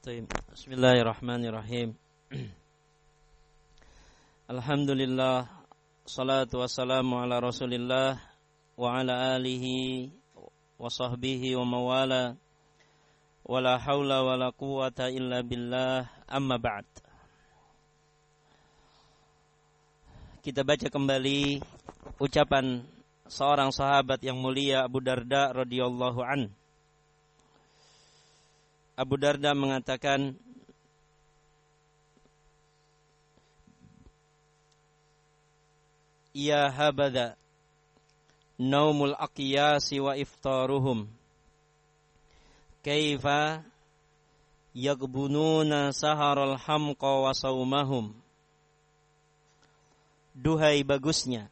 Bismillahirrahmanirrahim. Alhamdulillah, salatu wassalamu ala Rasulillah wa ala alihi wa sahbihi wa mawala, wala haula wala quwata illa billah, amma ba'd. Kita baca kembali ucapan seorang sahabat yang mulia, Abu Darda radhiyallahu an. Abu Darda mengatakan, ya habada naumul aqyasi wa iftaruhum, kaifa yagbununa saharal hamqa wa saumahum. Duhai bagusnya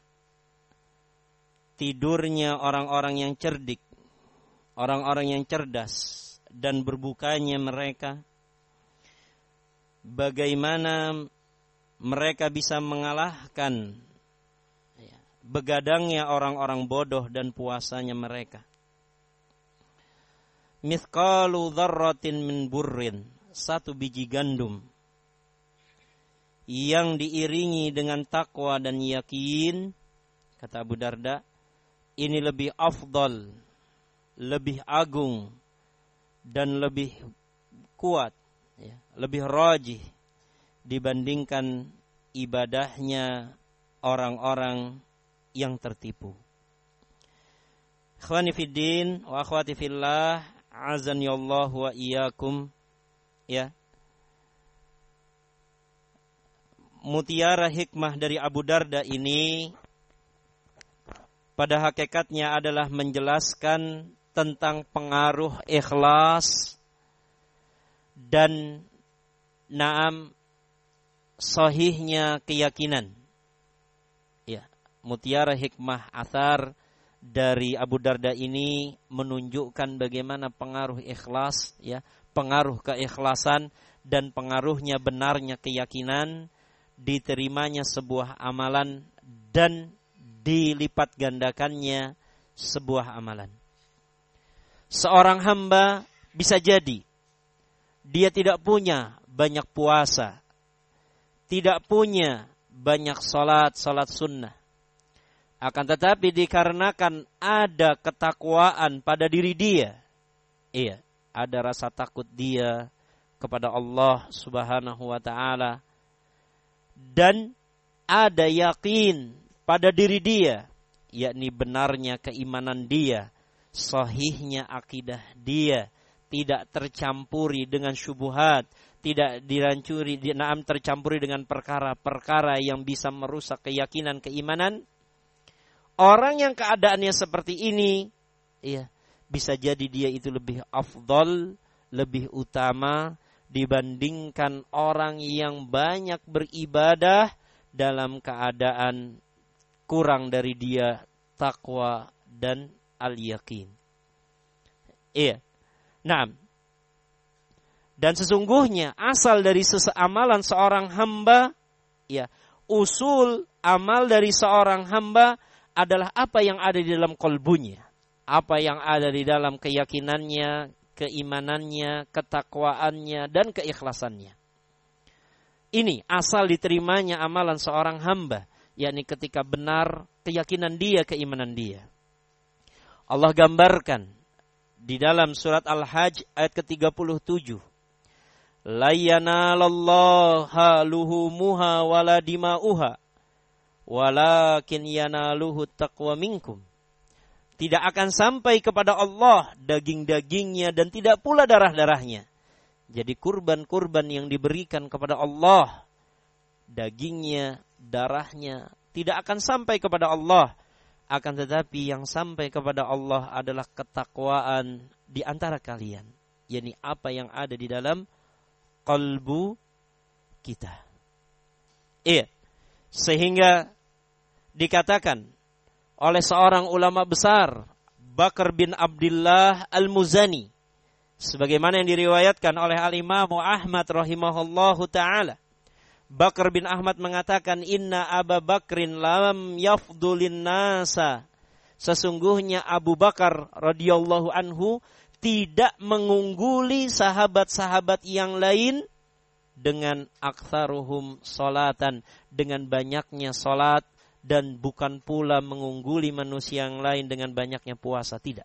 tidurnya orang-orang yang cerdik, orang-orang yang cerdas, dan berbukanya mereka. Bagaimana mereka bisa mengalahkan begadangnya orang-orang bodoh dan puasanya mereka. Mithqalu dzarratin min burrin, satu biji gandum yang diiringi dengan takwa dan yakin, kata Abu Darda, ini lebih afdal, lebih agung, dan lebih kuat, lebih rajih dibandingkan ibadahnya orang-orang yang tertipu. Ikhwani fiddin wa akhwati fillah, azani Allah wa iyyakum. Mutiara hikmah dari Abu Darda ini pada hakikatnya adalah menjelaskan tentang pengaruh ikhlas dan sahihnya keyakinan. Mutiara hikmah athar dari Abu Darda ini menunjukkan bagaimana pengaruh ikhlas, pengaruh keikhlasan dan pengaruhnya benarnya keyakinan, diterimanya sebuah amalan dan dilipat gandakannya sebuah amalan. Seorang hamba bisa jadi dia tidak punya banyak puasa, tidak punya banyak salat sunnah. Akan tetapi dikarenakan ada ketakwaan pada diri dia, ada rasa takut dia kepada Allah Subhanahu wa ta'ala, dan ada yakin pada diri dia, yakni benarnya keimanan dia, sahihnya akidah dia, tidak tercampuri dengan syubhat, tidak tercampuri dengan perkara-perkara yang bisa merusak keyakinan keimanan. Orang yang keadaannya seperti ini, bisa jadi dia itu lebih afdal, lebih utama dibandingkan orang yang banyak beribadah dalam keadaan kurang dari dia takwa dan al-yakin. Dan sesungguhnya asal dari amalan seorang hamba, usul amal dari seorang hamba adalah apa yang ada di dalam kolbunya, apa yang ada di dalam keyakinannya, keimanannya, ketakwaannya, dan keikhlasannya. Ini asal diterimanya amalan seorang hamba, yakni ketika benar keyakinan dia, keimanan dia. Allah gambarkan di dalam surat Al-Hajj ayat ke-37. La yanalallaha luhumuha wala dima'uha walakin yanaluhu taqwa minkum. Tidak akan sampai kepada Allah daging-dagingnya dan tidak pula darah-darahnya. Jadi kurban-kurban yang diberikan kepada Allah, dagingnya, darahnya tidak akan sampai kepada Allah. Akan tetapi yang sampai kepada Allah adalah ketakwaan di antara kalian, yakni apa yang ada di dalam qalbu kita. Sehingga dikatakan oleh seorang ulama besar, Bakar bin Abdullah Al-Muzani, sebagaimana yang diriwayatkan oleh Al-Imam Ahmad rahimahullahu ta'ala. Bakar bin Ahmad mengatakan, inna Abu Bakrin lam yafdulin nasa. Sesungguhnya Abu Bakar radhiyallahu anhu tidak mengungguli sahabat-sahabat yang lain dengan aktsaruhum salatan, dengan banyaknya salat, dan bukan pula mengungguli manusia yang lain dengan banyaknya puasa, tidak.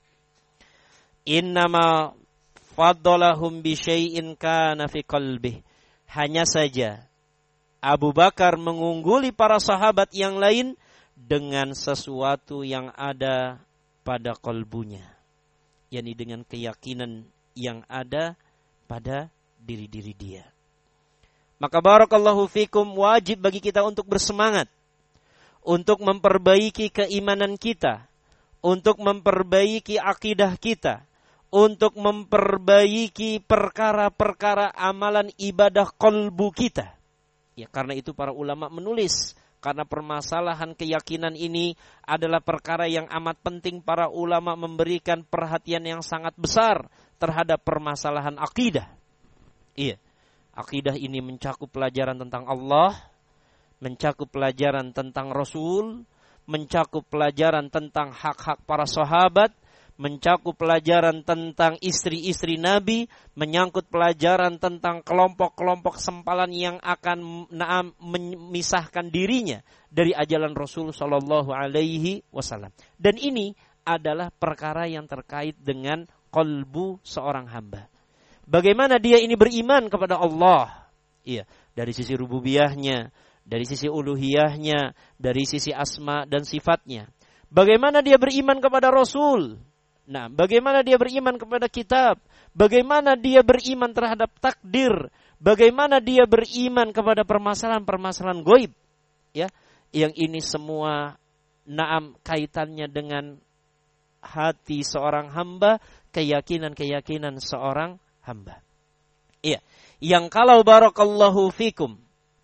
Innama faddalahum bi syai'in kana fi qalbih. Hanya saja Abu Bakar mengungguli para sahabat yang lain dengan sesuatu yang ada pada kalbunya, yakni dengan keyakinan yang ada pada diri-diri dia. Maka barakallahu fikum, wajib bagi kita untuk bersemangat, untuk memperbaiki keimanan kita, untuk memperbaiki akidah kita, untuk memperbaiki perkara-perkara amalan ibadah qalbu kita. Ya, karena itu para ulama menulis, karena permasalahan keyakinan ini adalah perkara yang amat penting. Para ulama memberikan perhatian yang sangat besar terhadap permasalahan akidah. Iya, akidah ini mencakup pelajaran tentang Allah, mencakup pelajaran tentang Rasul, mencakup pelajaran tentang hak-hak para sahabat, mencakup pelajaran tentang istri-istri Nabi, menyangkut pelajaran tentang kelompok-kelompok sempalan yang akan memisahkan dirinya dari ajaran Rasul sallallahu alaihi wasallam. Dan ini adalah perkara yang terkait dengan qalbu seorang hamba. Bagaimana dia ini beriman kepada Allah? Iya, dari sisi rububiyahnya, dari sisi uluhiyahnya, dari sisi asma dan sifatnya. Bagaimana dia beriman kepada Rasul? Nah, bagaimana dia beriman kepada kitab? Bagaimana dia beriman terhadap takdir? Bagaimana dia beriman kepada permasalahan-permasalahan gaib? Ya, yang ini semua kaitannya dengan hati seorang hamba, keyakinan-keyakinan seorang hamba. Iya, yang kalau barakallahu fikum,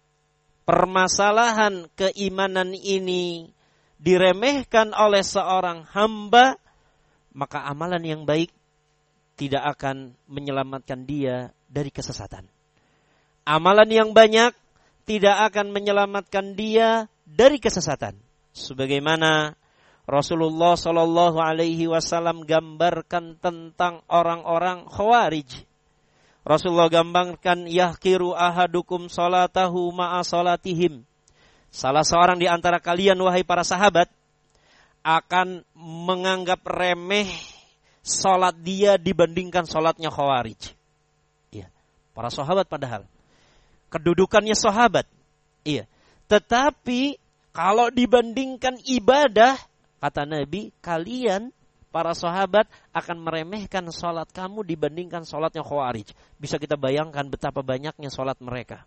permasalahan keimanan ini diremehkan oleh seorang hamba, maka amalan yang baik tidak akan menyelamatkan dia dari kesesatan. Amalan yang banyak tidak akan menyelamatkan dia dari kesesatan. Sebagaimana Rasulullah Shallallahu Alaihi Wasallam gambarkan tentang orang-orang Khawarij. Rasulullah gambarkan, yahkiru ahadukum salatahu ma'a salatihim. Salah seorang di antara kalian, wahai para sahabat, akan menganggap remeh salat dia dibandingkan salatnya Khawarij. Iya, para sahabat padahal kedudukannya sahabat. Iya, tetapi kalau dibandingkan ibadah, kata Nabi, kalian para sahabat akan meremehkan salat kamu dibandingkan salatnya Khawarij. Bisa kita bayangkan betapa banyaknya salat mereka.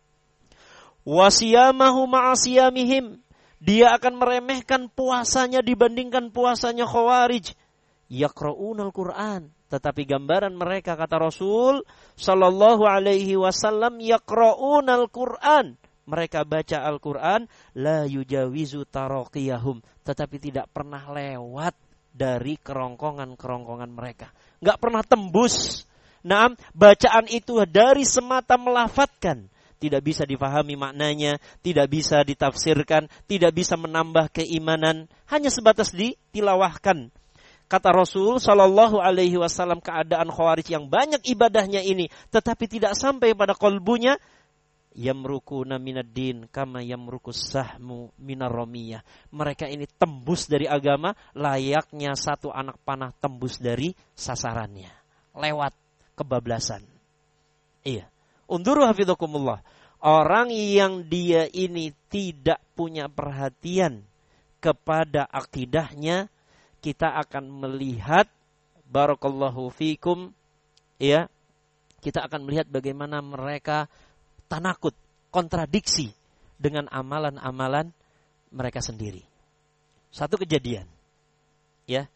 Wasiyamahu ma'asiyamihim. Dia akan meremehkan puasanya dibandingkan puasanya Khawarij. Yaqra'unal Qur'an. Tetapi gambaran mereka, kata Rasul sallallahu alaihi wasallam, yaqra'unal Qur'an. Mereka baca Al-Qur'an, la yujawizu taraqiyahum. Tetapi tidak pernah lewat dari kerongkongan-kerongkongan mereka. Enggak pernah tembus. Nah, bacaan itu dari semata melafatkan. Tidak bisa difahami maknanya, tidak bisa ditafsirkan, tidak bisa menambah keimanan, hanya sebatas ditilawahkan. Kata Rasul sallallahu alaihi wasallam, keadaan Khawarij yang banyak ibadahnya ini tetapi tidak sampai pada qalbunya, yamrukuna minad din kama yamrukus sahmu minar ramiyah. Mereka ini tembus dari agama layaknya satu anak panah tembus dari sasarannya, lewat kebablasan. Iya. Unduru hafizakumullah. Orang yang dia ini tidak punya perhatian kepada akidahnya, kita akan melihat barakallahu fikum, ya, kita akan melihat bagaimana mereka tanakut, kontradiksi dengan amalan-amalan mereka sendiri. Satu kejadian, ya,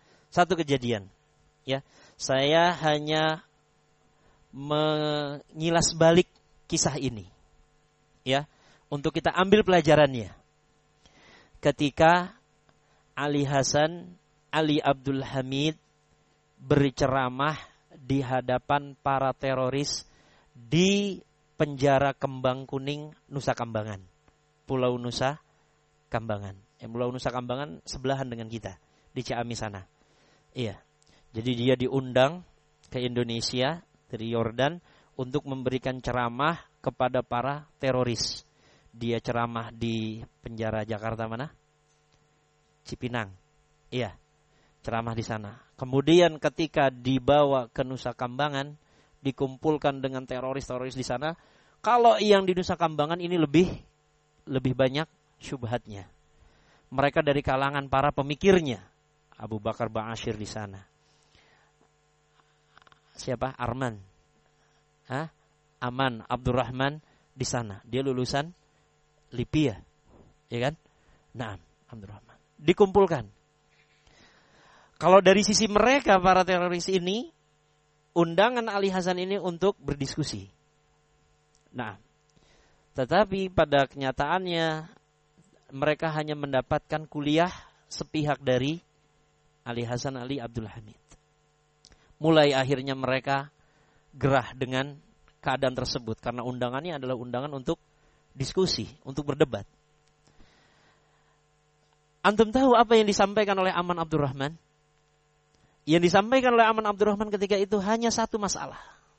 saya hanya mengilas balik kisah ini, ya, untuk kita ambil pelajarannya. Ketika Ali Abdul Hamid berceramah di hadapan para teroris di penjara Kembang Kuning, Nusa Kambangan, Pulau Nusa Kambangan. Pulau Nusa Kambangan sebelahan dengan kita di Ciamis sana. Iya. Jadi dia diundang ke Indonesia dari Yordan untuk memberikan ceramah kepada para teroris. Dia ceramah di penjara Jakarta mana? Cipinang. Iya, ceramah di sana. Kemudian ketika dibawa ke Nusa Kambangan, dikumpulkan dengan teroris-teroris di sana. Kalau yang di Nusa Kambangan ini lebih banyak syubhatnya. Mereka dari kalangan para pemikirnya. Abu Bakar Ba'asyir di sana. Siapa? Arman. Aman Abdurrahman di sana. Dia lulusan Lipia. Ya kan? Nah, Abdurrahman. Dikumpulkan. Kalau dari sisi mereka, para teroris ini, undangan Ali Hasan ini untuk berdiskusi. Nah, tetapi pada kenyataannya, mereka hanya mendapatkan kuliah sepihak dari Ali Hasan Ali Abdul Hamid. Mulai akhirnya mereka gerah dengan keadaan tersebut. Karena undangannya adalah undangan untuk diskusi, untuk berdebat. Antum tahu apa yang disampaikan oleh Aman Abdurrahman? Yang disampaikan oleh Aman Abdurrahman ketika itu hanya satu masalah.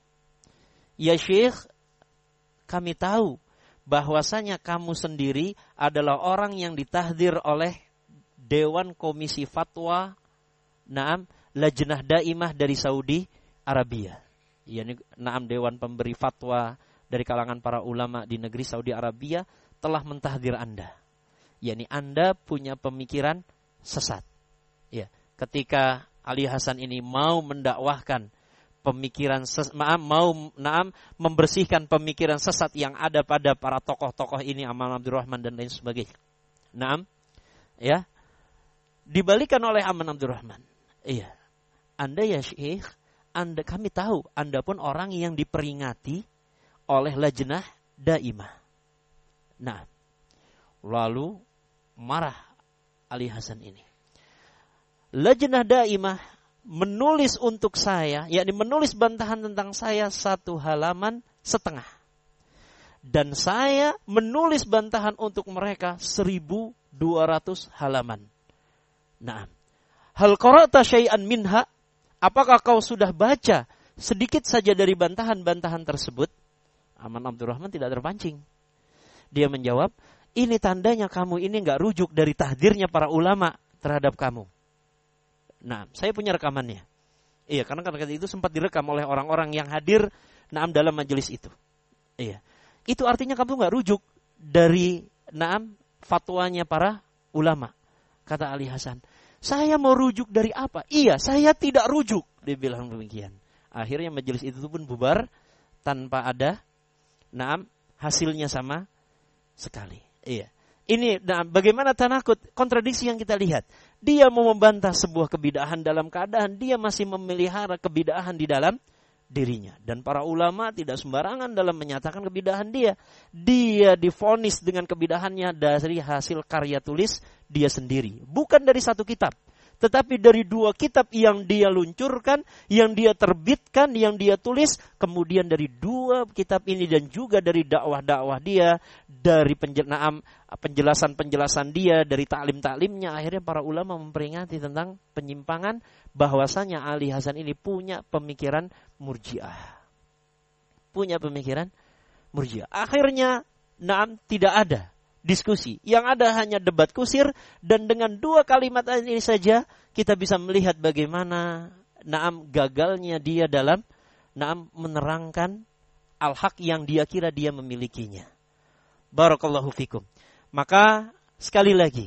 Ya Syekh, kami tahu bahwasanya kamu sendiri adalah orang yang ditahdir oleh Dewan Komisi Fatwa Lajnah Daimah dari Saudi Arabia. Yani Dewan Pemberi Fatwa dari kalangan para ulama di negeri Saudi Arabia telah mentahdir Anda. Yani Anda punya pemikiran sesat. Ya, ketika Ali Hasan ini mau mendakwahkan pemikiran membersihkan pemikiran sesat yang ada pada para tokoh-tokoh ini, Aman Abdurrahman dan lain sebagainya. Ya. Dibalikan oleh Aman Abdurrahman. Iya. Anda ya Syekh, kami tahu Anda pun orang yang diperingati oleh Lajnah Daimah. Nah, lalu marah Ali Hasan ini. Lajnah Daimah menulis untuk saya, yakni menulis bantahan tentang saya 1 halaman setengah. Dan saya menulis bantahan untuk mereka 1.200 halaman. Nah, hal qara'ta syai'an minha? Apakah kau sudah baca sedikit saja dari bantahan-bantahan tersebut? Aman Abdurrahman tidak terpancing. Dia menjawab, ini tandanya kamu ini enggak rujuk dari tahdirnya para ulama terhadap kamu. Nah, saya punya rekamannya. Iya, karena itu sempat direkam oleh orang-orang yang hadir dalam majelis itu. Iya. Itu artinya kamu enggak rujuk dari fatwanya para ulama. Kata Ali Hasan, saya mau rujuk dari apa? Iya, saya tidak rujuk. Dia bilang demikian. Akhirnya majelis itu pun bubar tanpa ada hasilnya sama sekali. Iya. Ini bagaimana tanakut, kontradiksi yang kita lihat. Dia mau membantah sebuah kebidahan dalam keadaan dia masih memelihara kebidahan di dalam dirinya. Dan para ulama tidak sembarangan dalam menyatakan kebidahan dia. Dia divonis dengan kebidahannya dari hasil karya tulis dia sendiri. Bukan dari satu kitab. Tetapi dari 2 kitab yang dia luncurkan, yang dia terbitkan, yang dia tulis. Kemudian dari 2 kitab ini dan juga dari dakwah-dakwah dia, dari penjelasan-penjelasan dia, dari taklim-taklimnya. Akhirnya para ulama memperingati tentang penyimpangan bahwasanya Ali Hasan ini punya pemikiran murji'ah. Punya pemikiran murji'ah. Akhirnya tidak ada diskusi. Yang ada hanya debat kusir, dan dengan 2 kalimat ini saja kita bisa melihat bagaimana gagalnya dia dalam menerangkan al-haq yang dia kira dia memilikinya. Barakallahu fikum. Maka sekali lagi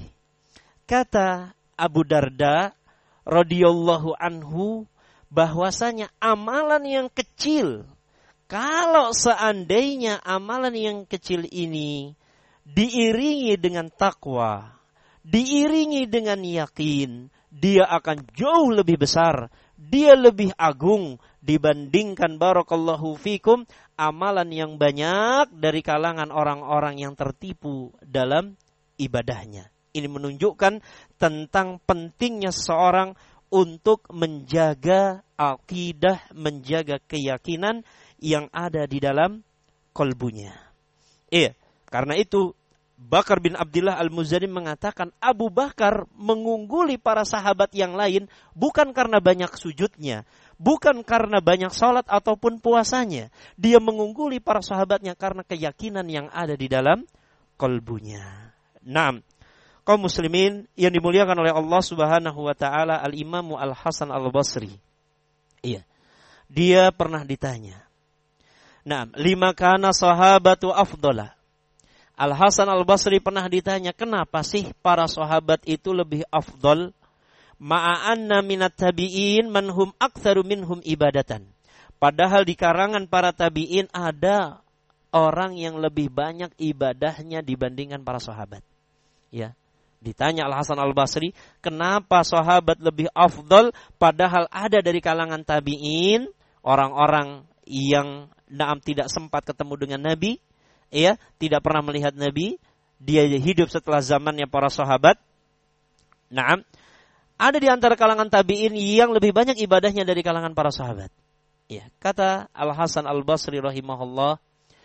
kata Abu Darda radhiyallahu anhu bahwasanya amalan yang kecil, kalau seandainya amalan yang kecil ini diiringi dengan takwa, diiringi dengan yakin, dia akan jauh lebih besar, dia lebih agung dibandingkan barakallahu fikum amalan yang banyak dari kalangan orang-orang yang tertipu dalam ibadahnya. Ini menunjukkan tentang pentingnya seseorang untuk menjaga akidah, menjaga keyakinan yang ada di dalam kalbunya. Iya. Karena itu Bakar bin Abdullah Al-Muzani mengatakan Abu Bakar mengungguli para sahabat yang lain bukan karena banyak sujudnya, Bukan karena banyak sholat ataupun puasanya. Dia mengungguli para sahabatnya karena keyakinan yang ada di dalam kalbunya. Nah, kaum muslimin yang dimuliakan oleh Allah Subhanahu wa taala, Al-Imam Al-Hasan Al-Basri. Iya. Dia pernah ditanya. Nah, lima kana sahabatu afdala. Al-Hasan Al-Basri pernah ditanya, kenapa sih para sahabat itu lebih afdal? Ma'anna minat tabi'in manhum aktsaru minhum ibadatan. Padahal di karangan para tabi'in ada orang yang lebih banyak ibadahnya dibandingkan para sahabat. Ya. Ditanya Al-Hasan Al-Basri, kenapa sahabat lebih afdal padahal ada dari kalangan tabi'in orang-orang yang tidak sempat ketemu dengan Nabi, ya, tidak pernah melihat Nabi, dia hidup setelah zamannya para sahabat. Naam, ada di antara kalangan tabi'in yang lebih banyak ibadahnya dari kalangan para sahabat. Ya, kata Al-Hasan Al-Basri rahimahullah,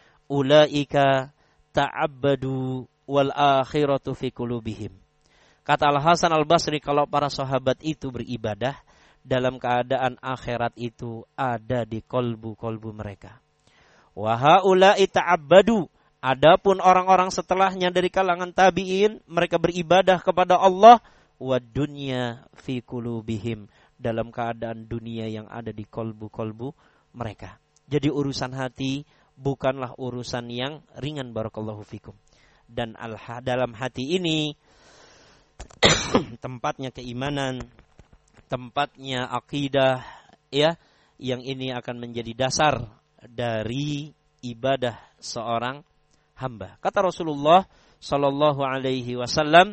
ulaika ta'abbadu wal akhiratu fi qulubihim. Kata Al-Hasan Al-Basri, kalau para sahabat itu beribadah dalam keadaan akhirat itu ada di kolbu-kolbu mereka. Wa haula'i ta'abbadu. Adapun orang-orang setelahnya dari kalangan tabi'in, mereka beribadah kepada Allah wa dunya fi qulubihim, dalam keadaan dunia yang ada di kolbu-kolbu mereka. Jadi urusan hati bukanlah urusan yang ringan, barakallahu fikum. Dan dalam hati ini tempatnya keimanan, tempatnya akidah, ya, yang ini akan menjadi dasar dari ibadah seorang hamba. Kata Rasulullah sallallahu alaihi wasallam,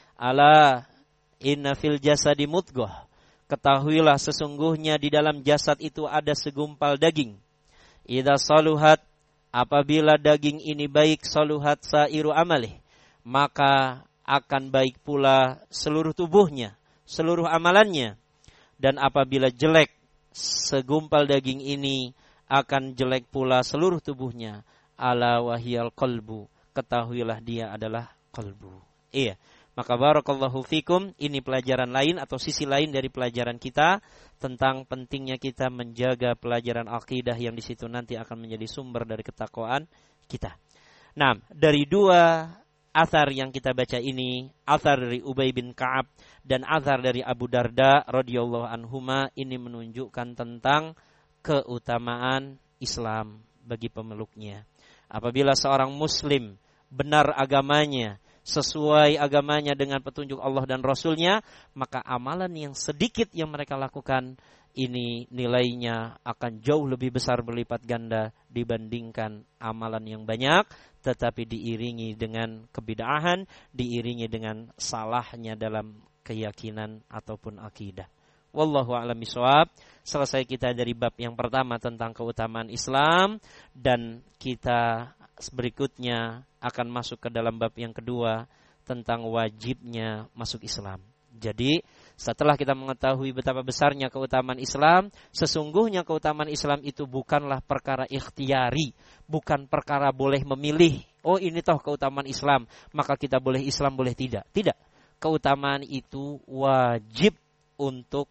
ala inna fil jasadi mudghah. Ketahuilah sesungguhnya di dalam jasad itu ada segumpal daging. Idza saluhat, apabila daging ini baik, saluhat sairu amalih, maka akan baik pula seluruh tubuhnya, seluruh amalannya. Dan apabila jelek, segumpal daging ini akan jelek pula seluruh tubuhnya. Ala wahiyal qalbu, ketahuilah dia adalah qalbu. Iya, maka barakallahu fikum, ini pelajaran lain atau sisi lain dari pelajaran kita tentang pentingnya kita menjaga pelajaran akidah yang di situ nanti akan menjadi sumber dari ketakwaan kita. Nah, dari dua athar yang kita baca ini, athar dari Ubay bin Ka'ab dan athar dari Abu Darda radhiyallahu anhuma, ini menunjukkan tentang keutamaan Islam bagi pemeluknya. Apabila seorang muslim benar agamanya, sesuai agamanya dengan petunjuk Allah dan Rasulnya, maka amalan yang sedikit yang mereka lakukan ini nilainya akan jauh lebih besar berlipat ganda dibandingkan amalan yang banyak, tetapi diiringi dengan kebid'ahan, diiringi dengan salahnya dalam keyakinan ataupun akidah. Wallahu a'lam bishawab. Selesai kita dari bab yang pertama tentang keutamaan Islam, dan kita berikutnya akan masuk ke dalam bab yang kedua tentang wajibnya masuk Islam. Jadi setelah kita mengetahui betapa besarnya keutamaan Islam, sesungguhnya keutamaan Islam itu bukanlah perkara ikhtiari, bukan perkara boleh memilih. Oh, ini toh keutamaan Islam, maka kita boleh Islam, boleh tidak. Tidak. Keutamaan itu wajib untuk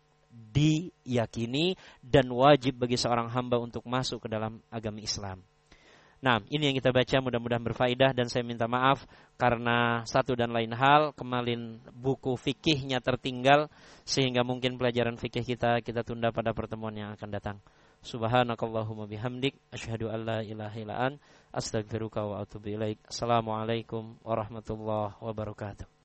diyakini dan wajib bagi seorang hamba untuk masuk ke dalam agama Islam. Nah, ini yang kita baca, mudah-mudahan berfaedah, dan saya minta maaf karena satu dan lain hal, kemarin buku fikihnya tertinggal sehingga mungkin pelajaran fikih kita tunda pada pertemuan yang akan datang. Subhanakallahumma bihamdik, asyhadu an la ilaha illa anta, astaghfiruka wa atubu ilaik. Assalamualaikum warahmatullahi wabarakatuh.